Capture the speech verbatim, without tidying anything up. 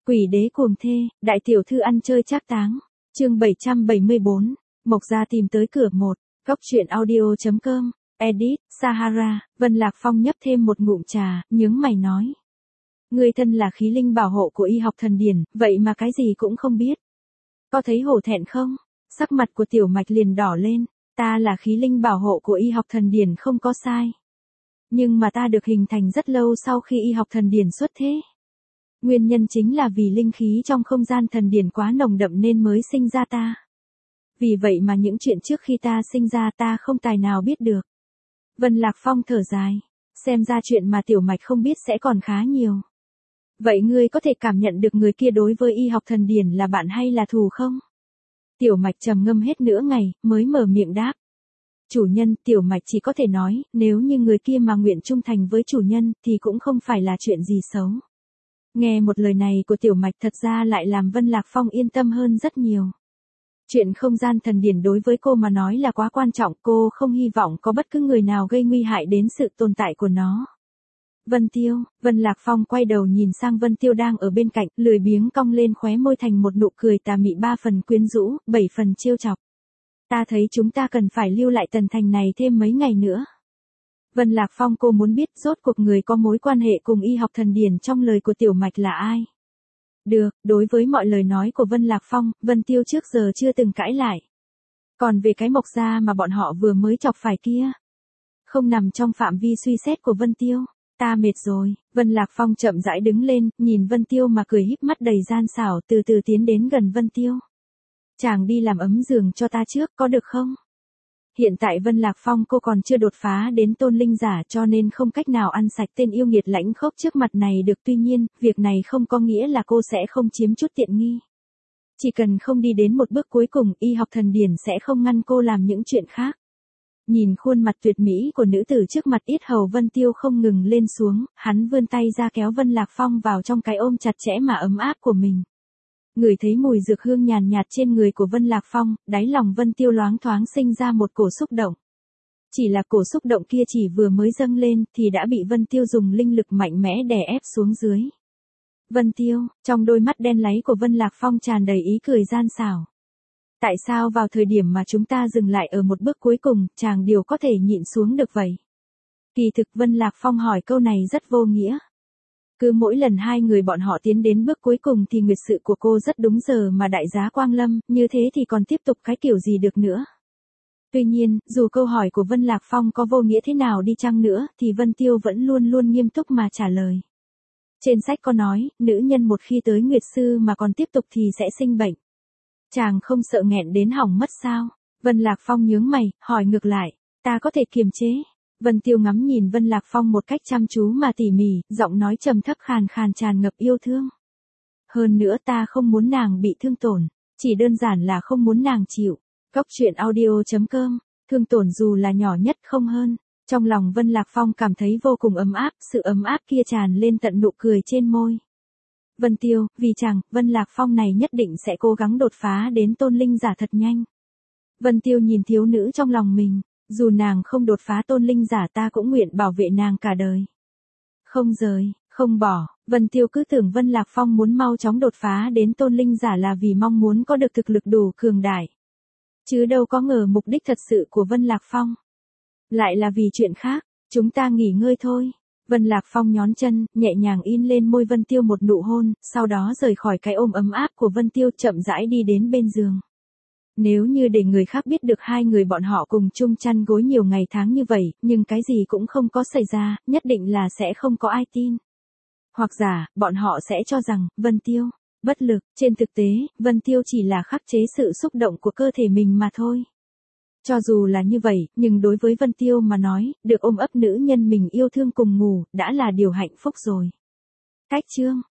Quỷ đế cuồng thê, đại tiểu thư ăn chơi trác táng. Chương bảy trăm bảy mươi bốn, Mộc Gia tìm tới cửa một. Góc truyện audio chấm com. Edit, Sahara. Vân Lạc Phong nhấp thêm một ngụm trà, nhướng mày nói. Ngươi thân là khí linh bảo hộ của y học thần điển, vậy mà cái gì cũng không biết. Có thấy hổ thẹn không? Sắc mặt của tiểu mạch liền đỏ lên. Ta là khí linh bảo hộ của y học thần điển không có sai. Nhưng mà ta được hình thành rất lâu sau khi y học thần điển xuất thế. Nguyên nhân chính là vì linh khí trong không gian thần điển quá nồng đậm nên mới sinh ra ta. Vì vậy mà những chuyện trước khi ta sinh ra ta không tài nào biết được. Vân Lạc Phong thở dài. Xem ra chuyện mà tiểu mạch không biết sẽ còn khá nhiều. Vậy ngươi có thể cảm nhận được người kia đối với y học thần điển là bạn hay là thù không? Tiểu mạch trầm ngâm hết nửa ngày, mới mở miệng đáp. Chủ nhân, tiểu mạch chỉ có thể nói, nếu như người kia mà nguyện trung thành với chủ nhân, thì cũng không phải là chuyện gì xấu. Nghe một lời này của tiểu mạch thật ra lại làm Vân Lạc Phong yên tâm hơn rất nhiều. Chuyện không gian thần điển đối với cô mà nói là quá quan trọng, cô không hy vọng có bất cứ người nào gây nguy hại đến sự tồn tại của nó. Vân Tiêu, Vân Lạc Phong quay đầu nhìn sang Vân Tiêu đang ở bên cạnh, lười biếng cong lên khóe môi thành một nụ cười tà mị ba phần quyến rũ, bảy phần trêu chọc. Ta thấy chúng ta cần phải lưu lại tần thành này thêm mấy ngày nữa. Vân Lạc Phong cô muốn biết rốt cuộc người có mối quan hệ cùng y học thần điển trong lời của tiểu mạch là ai. Được, đối với mọi lời nói của Vân Lạc Phong, Vân Tiêu trước giờ chưa từng cãi lại. Còn về cái Mộc Gia mà bọn họ vừa mới chọc phải kia, không nằm trong phạm vi suy xét của Vân Tiêu. Ta mệt rồi. Vân Lạc Phong chậm rãi đứng lên, nhìn Vân Tiêu mà cười híp mắt đầy gian xảo, từ từ tiến đến gần Vân Tiêu. Chàng đi làm ấm giường cho ta trước, có được không? Hiện tại Vân Lạc Phong cô còn chưa đột phá đến tôn linh giả cho nên không cách nào ăn sạch tên yêu nghiệt lãnh khốc trước mặt này được, tuy nhiên, việc này không có nghĩa là cô sẽ không chiếm chút tiện nghi. Chỉ cần không đi đến một bước cuối cùng, y học thần điển sẽ không ngăn cô làm những chuyện khác. Nhìn khuôn mặt tuyệt mỹ của nữ tử trước mặt, yết hầu Vân Tiêu không ngừng lên xuống, hắn vươn tay ra kéo Vân Lạc Phong vào trong cái ôm chặt chẽ mà ấm áp của mình. Ngửi thấy mùi dược hương nhàn nhạt trên người của Vân Lạc Phong, đáy lòng Vân Tiêu loáng thoáng sinh ra một cổ xúc động. Chỉ là cổ xúc động kia chỉ vừa mới dâng lên thì đã bị Vân Tiêu dùng linh lực mạnh mẽ đè ép xuống dưới. Vân Tiêu, trong đôi mắt đen láy của Vân Lạc Phong tràn đầy ý cười gian xảo. Tại sao vào thời điểm mà chúng ta dừng lại ở một bước cuối cùng, chàng điều có thể nhịn xuống được vậy? Kỳ thực Vân Lạc Phong hỏi câu này rất vô nghĩa. Cứ mỗi lần hai người bọn họ tiến đến bước cuối cùng thì nguyệt sự của cô rất đúng giờ mà đại giá quang lâm, như thế thì còn tiếp tục cái kiểu gì được nữa. Tuy nhiên, dù câu hỏi của Vân Lạc Phong có vô nghĩa thế nào đi chăng nữa, thì Vân Tiêu vẫn luôn luôn nghiêm túc mà trả lời. Trên sách có nói, nữ nhân một khi tới nguyệt sư mà còn tiếp tục thì sẽ sinh bệnh. Chàng không sợ nghẹn đến hỏng mất sao? Vân Lạc Phong nhướng mày, hỏi ngược lại, ta có thể kiềm chế. Vân Tiêu ngắm nhìn Vân Lạc Phong một cách chăm chú mà tỉ mỉ, giọng nói trầm thấp khàn khàn tràn ngập yêu thương. Hơn nữa ta không muốn nàng bị thương tổn, chỉ đơn giản là không muốn nàng chịu. Góc truyện audio chấm com, thương tổn dù là nhỏ nhất không hơn. Trong lòng Vân Lạc Phong cảm thấy vô cùng ấm áp, sự ấm áp kia tràn lên tận nụ cười trên môi. Vân Tiêu, vì chàng, Vân Lạc Phong này nhất định sẽ cố gắng đột phá đến tôn linh giả thật nhanh. Vân Tiêu nhìn thiếu nữ trong lòng mình, dù nàng không đột phá tôn linh giả ta cũng nguyện bảo vệ nàng cả đời. Không rời, không bỏ, Vân Tiêu cứ tưởng Vân Lạc Phong muốn mau chóng đột phá đến tôn linh giả là vì mong muốn có được thực lực đủ cường đại. Chứ đâu có ngờ mục đích thật sự của Vân Lạc Phong lại là vì chuyện khác. Chúng ta nghỉ ngơi thôi. Vân Lạc Phong nhón chân, nhẹ nhàng in lên môi Vân Tiêu một nụ hôn, sau đó rời khỏi cái ôm ấm áp của Vân Tiêu, chậm rãi đi đến bên giường. Nếu như để người khác biết được hai người bọn họ cùng chung chăn gối nhiều ngày tháng như vậy, nhưng cái gì cũng không có xảy ra, nhất định là sẽ không có ai tin. Hoặc giả, bọn họ sẽ cho rằng, Vân Tiêu bất lực, trên thực tế, Vân Tiêu chỉ là khắc chế sự xúc động của cơ thể mình mà thôi. Cho dù là như vậy, nhưng đối với Vân Tiêu mà nói, được ôm ấp nữ nhân mình yêu thương cùng ngủ, đã là điều hạnh phúc rồi. Cách chương